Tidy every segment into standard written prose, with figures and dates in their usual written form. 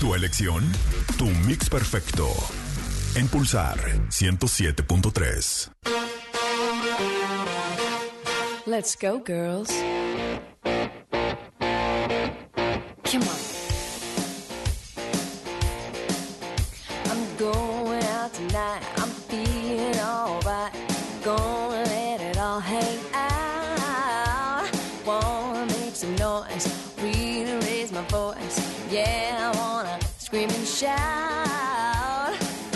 Tu elección, tu mix perfecto. En Pulsar 107.3. Let's go, girls. Come on. I'm going out tonight. I'm feeling alright. Gonna let it all hang out. Wanna make some noise. Really raise my voice. Yeah, I wanna scream and shout.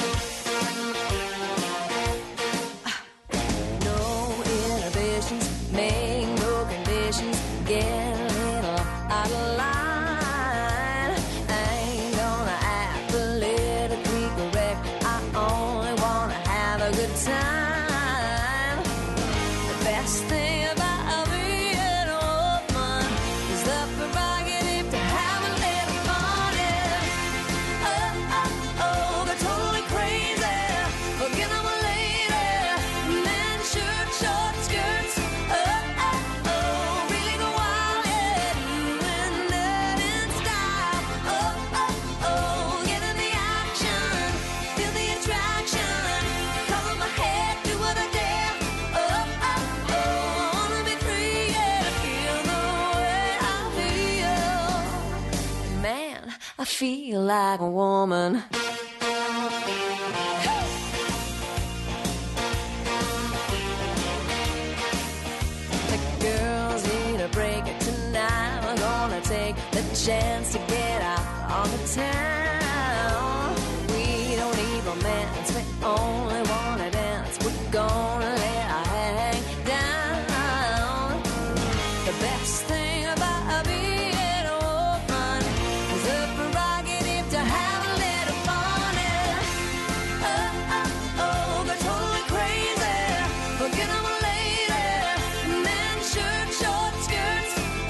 No inhibitions, make no conditions. Get a little out of line. I ain't gonna act politically correct. I only wanna have a good time. The best thing about being a woman is the prerogative to have a little fun. Yeah. Oh, they're totally crazy. Forget I'm a lady. Men, shirt, short skirts. Really go wild, yeah. Doing that in style. Get in the action. Feel the attraction. Cover my head, do what I dare. I wanna be free, yeah. Feel the way I feel. Man, I feel like a woman. The girls need a break tonight. We're gonna take the chance to get out on the town. We don't need romance, we only wanna dance. We're gonna let our hair hang down. The best thing about being a woman is the prerogative to have a little fun. Yeah. They're totally crazy. Forget I'm a lady. Men, shirt, short skirts.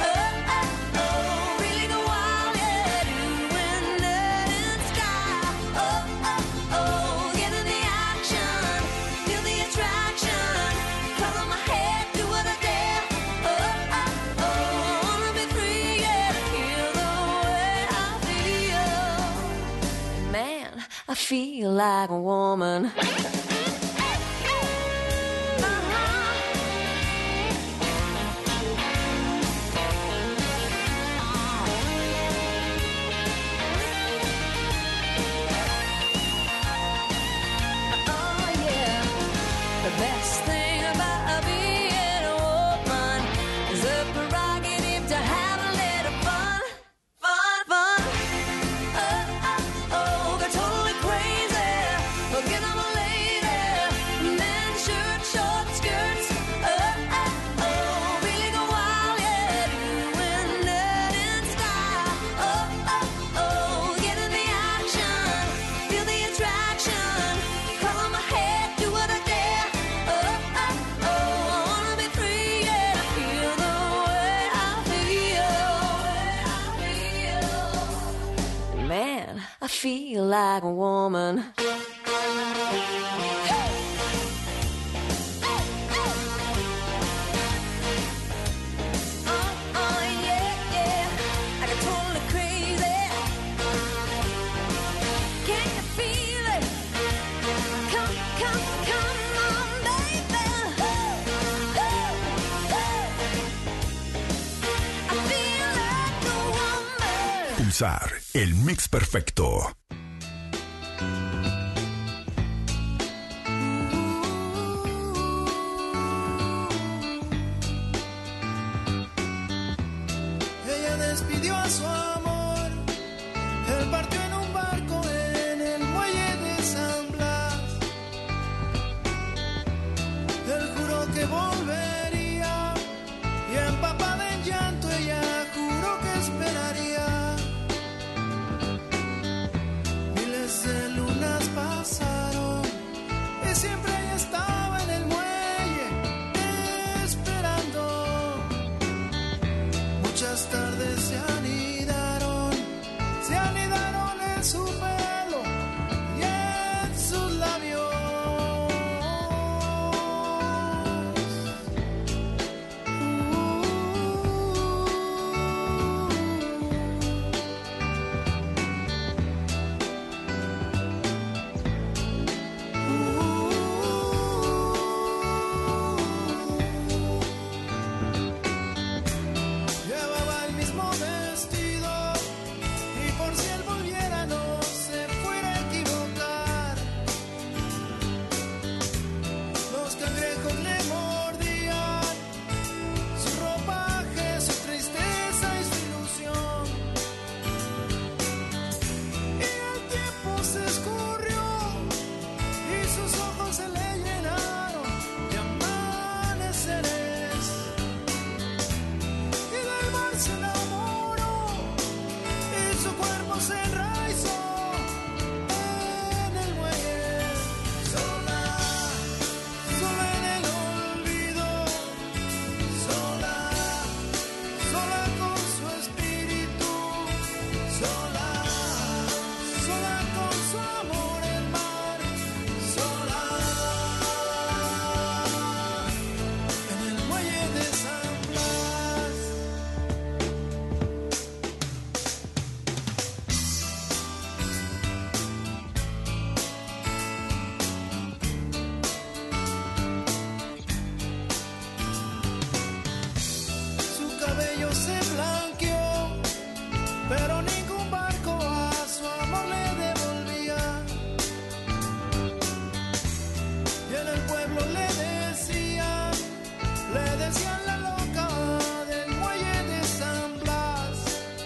Really go wild, yeah. Doing that in style. Get in the action. Feel the attraction. Cover my head, do what I dare. Wanna be free, yeah. Feel the way I feel. Man, I feel like a woman. Oh yeah, the best thing about being a woman is the prerogative to have a little fun, fun. They're totally crazy. Forget I'm a lady. Men, shirt, short skirts. Really go wild, yeah. Doing that in style. Get in the action. Feel the attraction. Cover my head, do what I dare. Wanna be free, yeah. Feel the way I feel. Man, I feel like a woman. Yeah. I got totally crazy. Can you feel it? Come on, baby. I feel like a woman. Pulsar, el mix perfecto. Ella despidió a su amor, él partió en un barco en el muelle de San Blas. Él juró que volvería y empapada en llanto ella juró que esperaría. Miles de lunas pasaron y siempre ella estaba en el muelle esperando. Muchas tardes se anidaron en su pelo y en sus labios. se enraizó en el muelle, sola, sola en el olvido, sola, sola con su espíritu, sola, sola con su amor el mar, sola en el muelle de San Blas. Su cabello se blanqueó, pero ningún barco a su amor le devolvía. Y en el pueblo le decían la loca del muelle de San Blas.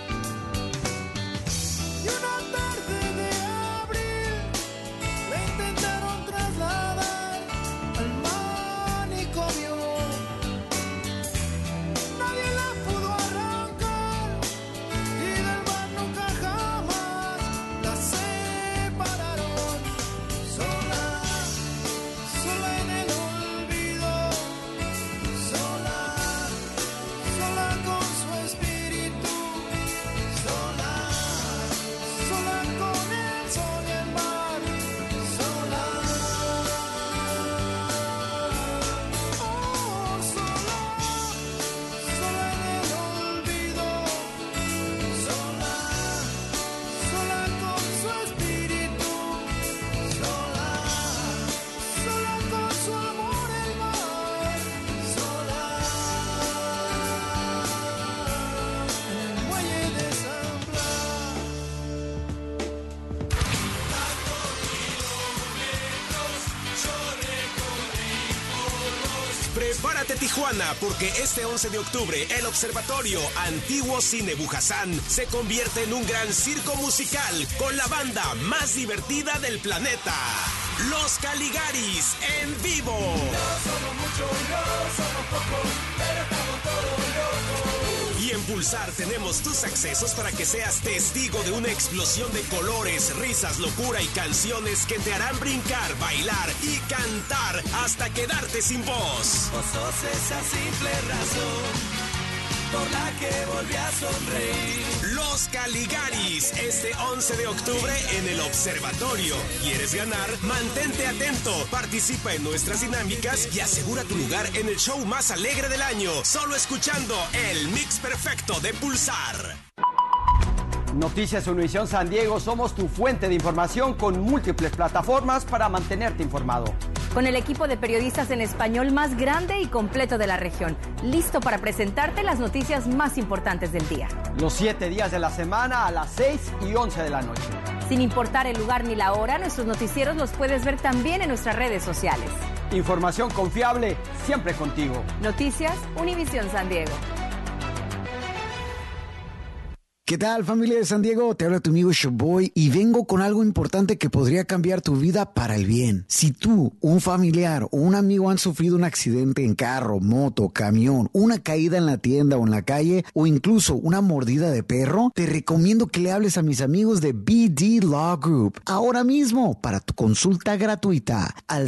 Y una tarde de abril le intentaron trasladar al manicomio. Nadie la pudo arrancar y del mar nunca jamás la separaron. Sola, sola en el olvido, sola, sola con su espíritu, sola, sola con el sol y el mar, sola, oh, sola, sola en el olvido, sola, sola con su espíritu, sola, sola con su amor el mar, sola en el muelle de San Blas. Prepárate Tijuana, porque este 11 de octubre el Observatorio Antiguo Cine Bujasán se convierte en un gran circo musical con la banda más divertida del planeta, Los Caligaris en vivo. Y en Pulsar tenemos tus accesos para que seas testigo de una explosión de colores, risas, locura y canciones que te harán brincar, bailar y cantar hasta quedarte sin voz. Vos sos esa simple razón por la que volví a sonreír. Los Caligaris, este 11 de octubre en el Observatorio. ¿Quieres ganar? Mantente atento, participa en nuestras dinámicas y asegura tu lugar en el show más alegre del año, solo escuchando el Mix Perfecto de Pulsar. Noticias Univisión San Diego, somos tu fuente de información con múltiples plataformas para mantenerte informado. Con el equipo de periodistas en español más grande y completo de la región, listo para presentarte las noticias más importantes del día. Los 7 días de la semana a las 6 y 11 de la noche. Sin importar el lugar ni la hora, nuestros noticieros los puedes ver también en nuestras redes sociales. Información confiable, siempre contigo. Noticias Univisión San Diego. ¿Qué tal, familia de San Diego? Te habla tu amigo Showboy y vengo con algo importante que podría cambiar tu vida para el bien. Si tú, un familiar o un amigo han sufrido un accidente en carro, moto, camión, una caída en la tienda o en la calle o incluso una mordida de perro, te recomiendo que le hables a mis amigos de BD Law Group ahora mismo para tu consulta gratuita al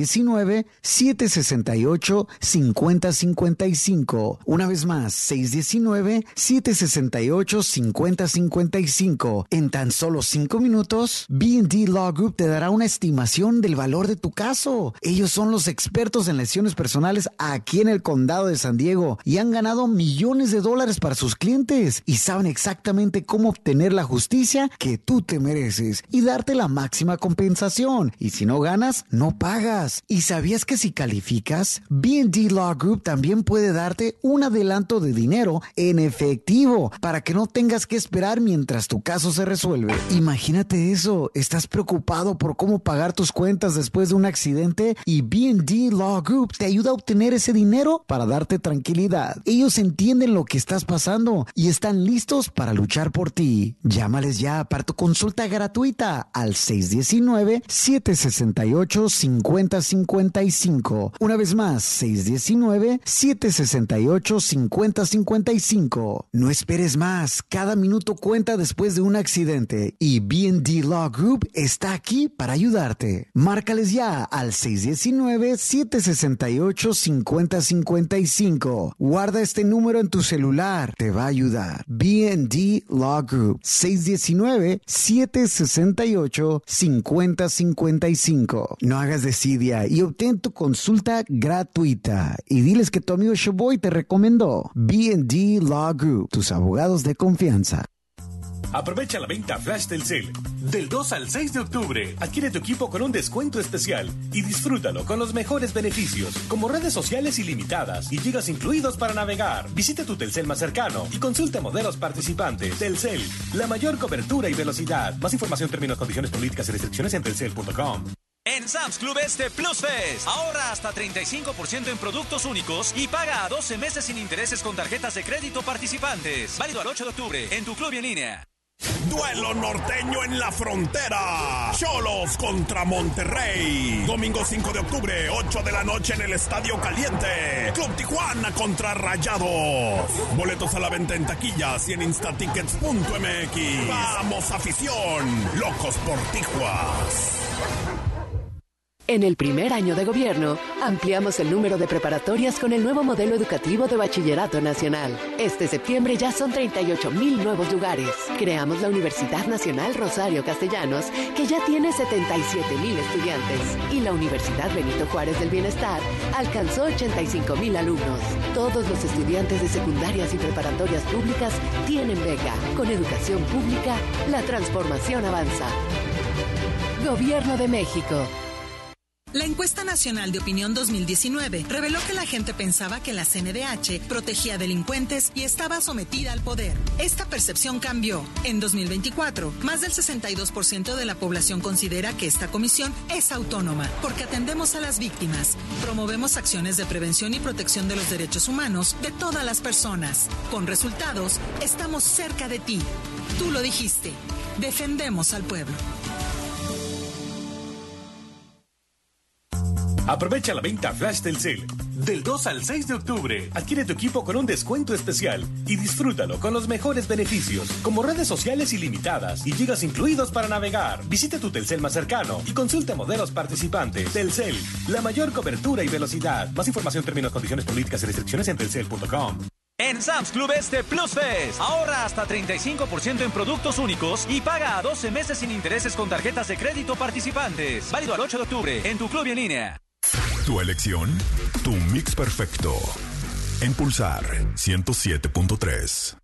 619-768-5055. Una vez más, 619-768-5055. En tan solo 5 minutos, B&D Law Group te dará una estimación del valor de tu caso. Ellos son los expertos en lesiones personales aquí en el condado de San Diego y han ganado millones de dólares para sus clientes y saben exactamente cómo obtener la justicia que tú te mereces y darte la máxima compensación. Y si no ganas, no pagas. ¿Y sabías que si calificas, B&D Law Group también puede darte un adelanto de dinero en efectivo para que no tengas que esperar mientras tu caso se resuelve? Imagínate eso, estás preocupado por cómo pagar tus cuentas después de un accidente y B&D Law Group te ayuda a obtener ese dinero para darte tranquilidad. Ellos entienden lo que estás pasando y están listos para luchar por ti. Llámales ya para tu consulta gratuita al 619-768-5055. Una vez más, 619-768-5055. No esperes más. Cada minuto cuenta después de un accidente y B&D Law Group está aquí para ayudarte. Márcales ya al 619-768-5055. Guarda este número en tu celular. Te va a ayudar. B&D Law Group. 619-768-5055. No hagas desidia y obtén tu consulta gratuita. Y diles que tu amigo Showboy te recomendó. B&D Law Group. Tus abogados de confianza. Aprovecha la venta flash Telcel. Del 2 al 6 de octubre, adquiere tu equipo con un descuento especial y disfrútalo con los mejores beneficios, como redes sociales ilimitadas y gigas incluidos para navegar. Visita tu Telcel más cercano y consulta modelos participantes. Telcel, la mayor cobertura y velocidad. Más información, términos, condiciones, políticas y restricciones en telcel.com. En Sam's Club Plus Fest, ahorra hasta 35% en productos únicos y paga a 12 meses sin intereses con tarjetas de crédito participantes. Válido al 8 de octubre en tu club y en línea. Duelo norteño en la frontera. Xolos contra Monterrey. Domingo 5 de octubre, 8 de la noche en el Estadio Caliente. Club Tijuana contra Rayados. Boletos a la venta en taquillas y en instatickets.mx. Vamos, afición. Locos por Tijuas. En el primer año de gobierno, ampliamos el número de preparatorias con el nuevo modelo educativo de Bachillerato Nacional. Este septiembre ya son 38,000 nuevos lugares. Creamos la Universidad Nacional Rosario Castellanos, que ya tiene 77,000 estudiantes. Y la Universidad Benito Juárez del Bienestar alcanzó 85,000 alumnos. Todos los estudiantes de secundarias y preparatorias públicas tienen beca. Con educación pública, la transformación avanza. Gobierno de México. La encuesta nacional de opinión 2019 reveló que la gente pensaba que la CNDH protegía delincuentes y estaba sometida al poder. Esta percepción cambió. En 2024, más del 62% de la población considera que esta comisión es autónoma, porque atendemos a las víctimas, promovemos acciones de prevención y protección de los derechos humanos de todas las personas. Con resultados, estamos cerca de ti. Tú lo dijiste. Defendemos al pueblo. Aprovecha la venta flash Telcel. Del 2 al 6 de octubre, adquiere tu equipo con un descuento especial y disfrútalo con los mejores beneficios, como redes sociales ilimitadas y gigas incluidos para navegar. Visita tu Telcel más cercano y consulta modelos participantes. Telcel, la mayor cobertura y velocidad. Más información, términos, condiciones, políticas y restricciones en telcel.com. En Sam's Club Plus Fest, ahorra hasta 35% en productos únicos y paga a 12 meses sin intereses con tarjetas de crédito participantes. Válido al 8 de octubre en tu club y en línea. Tu elección, tu mix perfecto. En Pulsar 107.3.